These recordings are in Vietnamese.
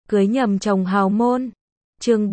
Cưới nhầm chồng hào môn. Chương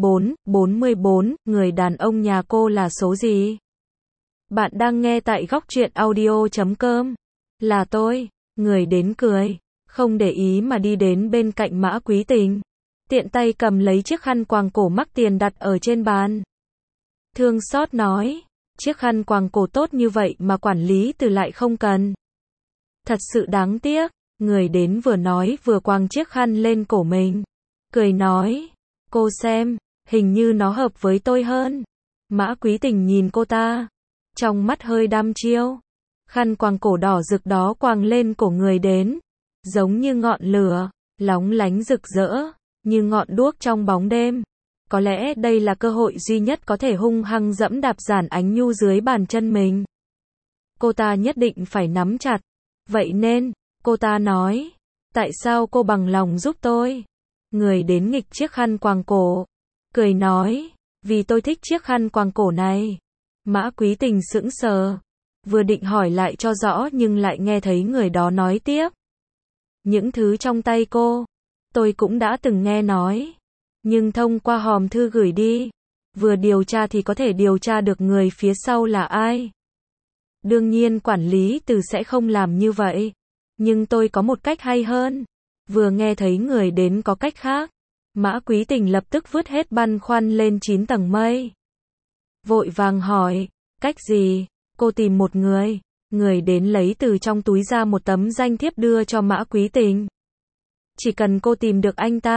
44, người đàn ông nhà cô là số gì? Bạn đang nghe tại góc truyện audio.com. Là tôi. Người đến cười, không để ý mà đi đến bên cạnh Mã Quý Tình. Tiện tay cầm lấy chiếc khăn quàng cổ mắc tiền đặt ở trên bàn. Thương xót nói, chiếc khăn quàng cổ tốt như vậy mà quản lý từ lại không cần. Thật sự đáng tiếc. Người đến vừa nói vừa quàng chiếc khăn lên cổ mình. Cười nói, cô xem, hình như nó hợp với tôi hơn. Mã Quý Tình nhìn cô ta, trong mắt hơi đăm chiêu. Khăn quàng cổ đỏ rực đó quàng lên cổ người đến, giống như ngọn lửa, lóng lánh rực rỡ, như ngọn đuốc trong bóng đêm. Có lẽ đây là cơ hội duy nhất có thể hung hăng dẫm đạp Giản Ánh Nhu dưới bàn chân mình. Cô ta nhất định phải nắm chặt. Vậy nên, cô ta nói, tại sao cô bằng lòng giúp tôi? Người đến nghịch chiếc khăn quàng cổ, cười nói, vì tôi thích chiếc khăn quàng cổ này. Mã Quý Tình sững sờ, vừa định hỏi lại cho rõ nhưng lại nghe thấy người đó nói tiếp. Những thứ trong tay cô, tôi cũng đã từng nghe nói. Nhưng thông qua hòm thư gửi đi, vừa điều tra thì có thể điều tra được người phía sau là ai. Đương nhiên quản lý từ sẽ không làm như vậy. Nhưng tôi có một cách hay hơn. Vừa nghe thấy người đến có cách khác, Mã Quý Tình lập tức vứt hết băn khoăn lên 9 tầng mây. Vội vàng hỏi, cách gì? Cô tìm một người. Người đến lấy từ trong túi ra một tấm danh thiếp đưa cho Mã Quý Tình. Chỉ cần cô tìm được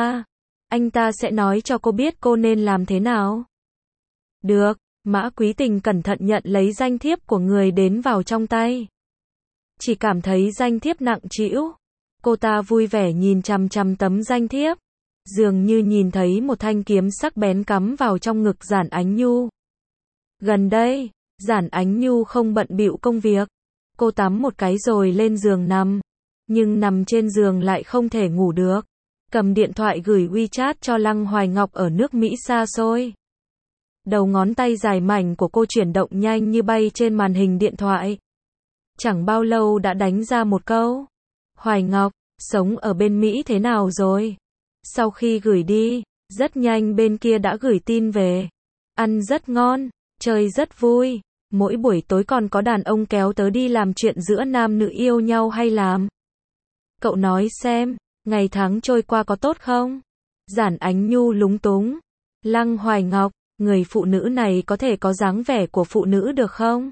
anh ta sẽ nói cho cô biết cô nên làm thế nào. Được, Mã Quý Tình cẩn thận nhận lấy danh thiếp của người đến vào trong tay. Chỉ cảm thấy danh thiếp nặng trĩu. Cô ta vui vẻ nhìn chằm chằm tấm danh thiếp, dường như nhìn thấy một thanh kiếm sắc bén cắm vào trong ngực Giản Ánh Nhu. Gần đây, Giản Ánh Nhu không bận bịu công việc. Cô tắm một cái rồi lên giường nằm. Nhưng nằm trên giường lại không thể ngủ được. Cầm điện thoại gửi WeChat cho Lăng Hoài Ngọc ở nước Mỹ xa xôi. Đầu ngón tay dài mảnh của cô chuyển động nhanh như bay trên màn hình điện thoại. Chẳng bao lâu đã đánh ra một câu. Hoài Ngọc, sống ở bên Mỹ thế nào rồi? Sau khi gửi đi, rất nhanh bên kia đã gửi tin về. Ăn rất ngon, chơi rất vui. Mỗi buổi tối còn có đàn ông kéo tớ đi làm chuyện giữa nam nữ yêu nhau hay làm. Cậu nói xem, ngày tháng trôi qua có tốt không? Giản Ánh Nhu lúng túng. Lăng Hoài Ngọc, người phụ nữ này có thể có dáng vẻ của phụ nữ được không?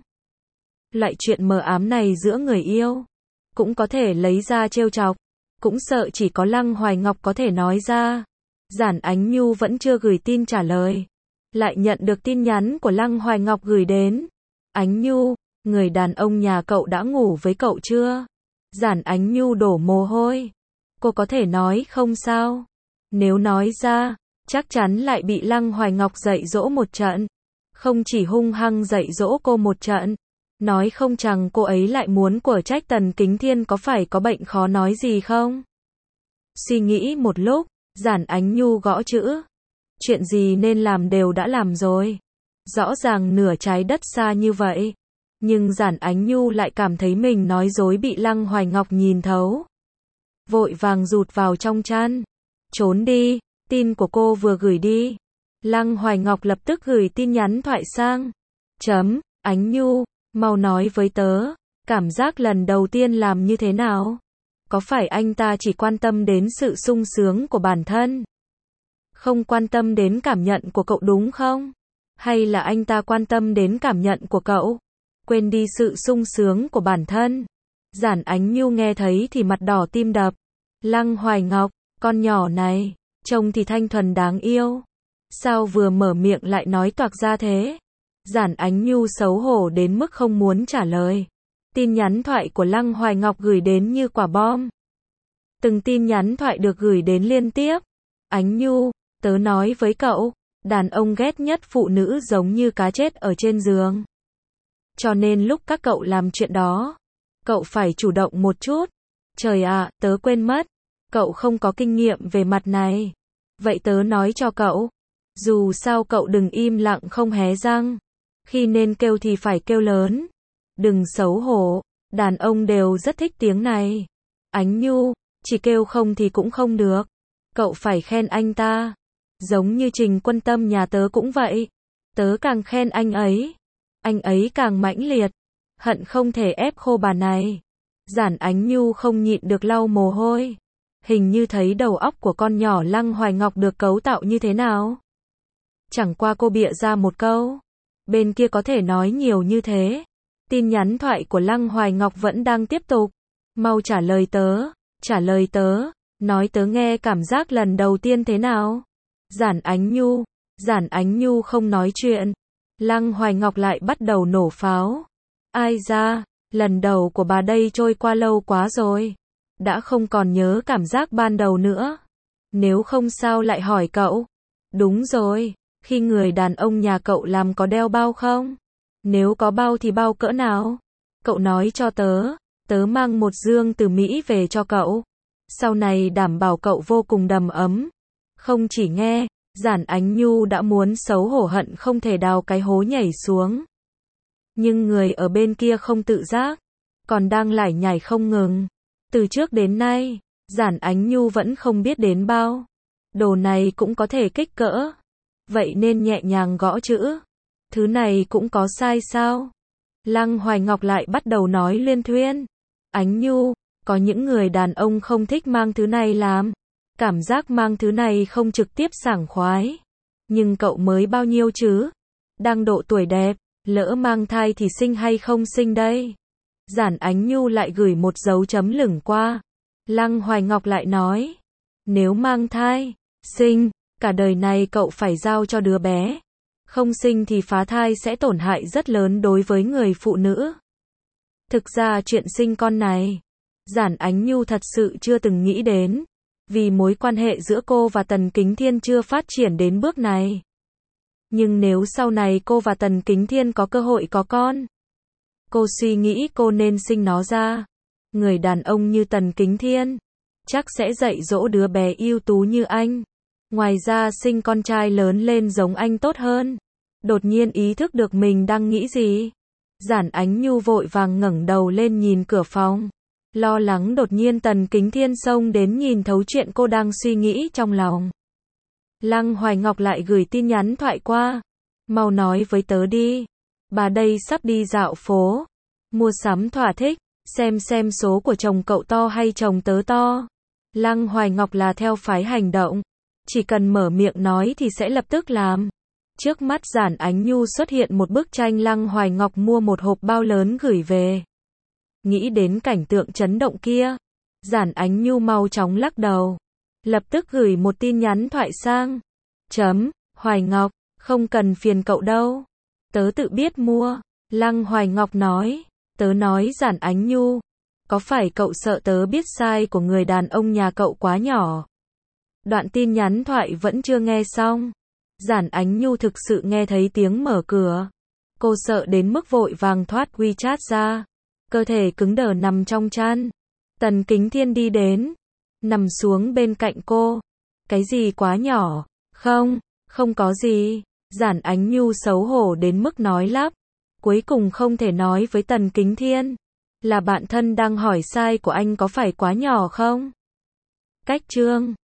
Loại chuyện mờ ám này giữa người yêu, cũng có thể lấy ra trêu chọc. Cũng sợ chỉ có Lăng Hoài Ngọc có thể nói ra. Giản Ánh Nhu vẫn chưa gửi tin trả lời. Lại nhận được tin nhắn của Lăng Hoài Ngọc gửi đến. Ánh Nhu, người đàn ông nhà cậu đã ngủ với cậu chưa? Giản Ánh Nhu đổ mồ hôi. Cô có thể nói không sao? Nếu nói ra, chắc chắn lại bị Lăng Hoài Ngọc dạy dỗ một trận. Không chỉ hung hăng dạy dỗ cô một trận, nói không chừng cô ấy lại muốn của trách Tần Kính Thiên có phải có bệnh khó nói gì không? Suy nghĩ một lúc, Giản Ánh Nhu gõ chữ. Chuyện gì nên làm đều đã làm rồi. Rõ ràng nửa trái đất xa như vậy. Nhưng Giản Ánh Nhu lại cảm thấy mình nói dối bị Lăng Hoài Ngọc nhìn thấu. Vội vàng rụt vào trong chăn. Trốn đi, tin của cô vừa gửi đi. Lăng Hoài Ngọc lập tức gửi tin nhắn thoại sang. Ánh Nhu, mau nói với tớ, cảm giác lần đầu tiên làm như thế nào? Có phải anh ta chỉ quan tâm đến sự sung sướng của bản thân? Không quan tâm đến cảm nhận của cậu đúng không? Hay là anh ta quan tâm đến cảm nhận của cậu? Quên đi sự sung sướng của bản thân. Giản Ánh Nhu nghe thấy thì mặt đỏ tim đập. Lăng Hoài Ngọc, con nhỏ này, trông thì thanh thuần đáng yêu. Sao vừa mở miệng lại nói toạc ra thế? Giản Ánh Nhu xấu hổ đến mức không muốn trả lời. Tin nhắn thoại của Lăng Hoài Ngọc gửi đến như quả bom. Từng tin nhắn thoại được gửi đến liên tiếp. Ánh Nhu, tớ nói với cậu, đàn ông ghét nhất phụ nữ giống như cá chết ở trên giường. Cho nên lúc các cậu làm chuyện đó, cậu phải chủ động một chút. Trời ạ, tớ quên mất. Cậu không có kinh nghiệm về mặt này. Vậy tớ nói cho cậu. Dù sao cậu đừng im lặng không hé răng. Khi nên kêu thì phải kêu lớn. Đừng xấu hổ. Đàn ông đều rất thích tiếng này. Ánh Nhu, chỉ kêu không thì cũng không được. Cậu phải khen anh ta. Giống như Trình Quân Tâm nhà tớ cũng vậy. Tớ càng khen anh ấy càng mãnh liệt. Hận không thể ép khô bà này. Giản Ánh Nhu không nhịn được lau mồ hôi. Hình như thấy đầu óc của con nhỏ Lăng Hoài Ngọc được cấu tạo như thế nào. Chẳng qua cô bịa ra một câu. Bên kia có thể nói nhiều như thế. Tin nhắn thoại của Lăng Hoài Ngọc vẫn đang tiếp tục. Mau trả lời tớ, nói tớ nghe cảm giác lần đầu tiên thế nào. Giản Ánh Nhu không nói chuyện. Lăng Hoài Ngọc lại bắt đầu nổ pháo. Ai ra, lần đầu của bà đây trôi qua lâu quá rồi. Đã không còn nhớ cảm giác ban đầu nữa. Nếu không sao lại hỏi cậu. Đúng rồi, khi người đàn ông nhà cậu làm có đeo bao không? Nếu có bao thì bao cỡ nào? Cậu nói cho tớ mang một dương từ Mỹ về cho cậu. Sau này đảm bảo cậu vô cùng đầm ấm. Không chỉ nghe, Giản Ánh Nhu đã muốn xấu hổ hận không thể đào cái hố nhảy xuống. Nhưng người ở bên kia không tự giác, còn đang lải nhải không ngừng. Từ trước đến nay, Giản Ánh Nhu vẫn không biết đến bao. Đồ này cũng có thể kích cỡ. Vậy nên nhẹ nhàng gõ chữ. Thứ này cũng có sai sao? Lăng Hoài Ngọc lại bắt đầu nói liên thuyên. Ánh Nhu, có những người đàn ông không thích mang thứ này làm. Cảm giác mang thứ này không trực tiếp sảng khoái. Nhưng cậu mới bao nhiêu chứ? Đang độ tuổi đẹp, lỡ mang thai thì sinh hay không sinh đây? Giản Ánh Nhu lại gửi một dấu chấm lửng qua. Lăng Hoài Ngọc lại nói. Nếu mang thai, sinh, cả đời này cậu phải giao cho đứa bé. Không sinh thì phá thai sẽ tổn hại rất lớn đối với người phụ nữ. Thực ra chuyện sinh con này, Giản Ánh Nhu thật sự chưa từng nghĩ đến. Vì mối quan hệ giữa cô và Tần Kính Thiên chưa phát triển đến bước này. Nhưng nếu sau này cô và Tần Kính Thiên có cơ hội có con, cô suy nghĩ cô nên sinh nó ra. Người đàn ông như Tần Kính Thiên chắc sẽ dạy dỗ đứa bé ưu tú như anh. Ngoài ra sinh con trai lớn lên giống anh tốt hơn. Đột nhiên ý thức được mình đang nghĩ gì. Giản Ánh Nhu vội vàng ngẩng đầu lên nhìn cửa phòng. Lo lắng đột nhiên Tần Kính Thiên xông đến nhìn thấu chuyện cô đang suy nghĩ trong lòng. Lăng Hoài Ngọc lại gửi tin nhắn thoại qua. Mau nói với tớ đi. Bà đây sắp đi dạo phố. Mua sắm thỏa thích. Xem số của chồng cậu to hay chồng tớ to. Lăng Hoài Ngọc là theo phái hành động. Chỉ cần mở miệng nói thì sẽ lập tức làm. Trước mắt Giản Ánh Nhu xuất hiện một bức tranh Lăng Hoài Ngọc mua một hộp bao lớn gửi về. Nghĩ đến cảnh tượng chấn động kia, Giản Ánh Nhu mau chóng lắc đầu. Lập tức gửi một tin nhắn thoại sang. Hoài Ngọc, không cần phiền cậu đâu. Tớ tự biết mua. Lăng Hoài Ngọc nói. Tớ nói Giản Ánh Nhu, có phải cậu sợ tớ biết sai của người đàn ông nhà cậu quá nhỏ? Đoạn tin nhắn thoại vẫn chưa nghe xong. Giản Ánh Nhu thực sự nghe thấy tiếng mở cửa. Cô sợ đến mức vội vàng thoát WeChat ra. Cơ thể cứng đờ nằm trong chăn. Tần Kính Thiên đi đến, nằm xuống bên cạnh cô. Cái gì quá nhỏ? Không có gì. Giản Ánh Nhu xấu hổ đến mức nói lắp. Cuối cùng không thể nói với Tần Kính Thiên. Là bạn thân đang hỏi sai của anh có phải quá nhỏ không? Cách chương